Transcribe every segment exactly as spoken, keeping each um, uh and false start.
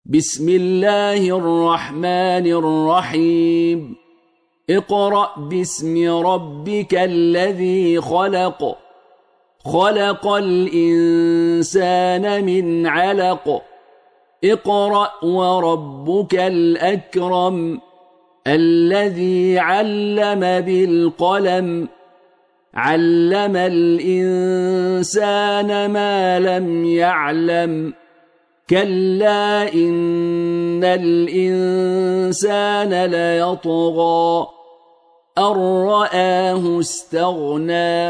بسم الله الرحمن الرحيم اقرأ باسم ربك الذي خلق خلق الإنسان من علق اقرأ وربك الأكرم الذي علم بالقلم علم الإنسان ما لم يعلم كلا إن الإنسان ليطغى أن رآه استغنى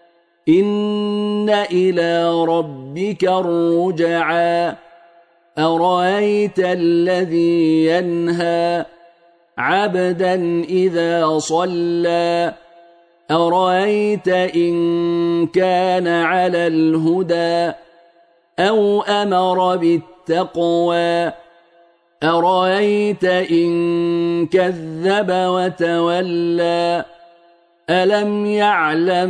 إن إلى ربك الرجعى أرأيت الذي ينهى عبدا إذا صلى أرأيت إن كان على الهدى أو أمر بالتقوى أرأيت إن كذب وتولى ألم يعلم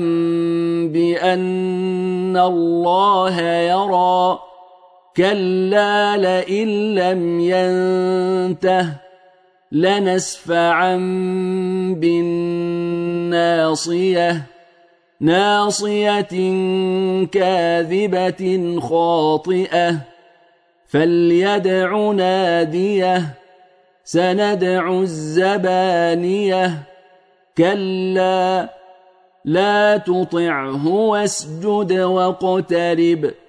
بأن الله يرى كلا لئن لم ينته لنسفعا بالناصية ناصية كاذبة خاطئة فليدع ناديه سندع الزبانية كلا لا تطعه واسجد واقترب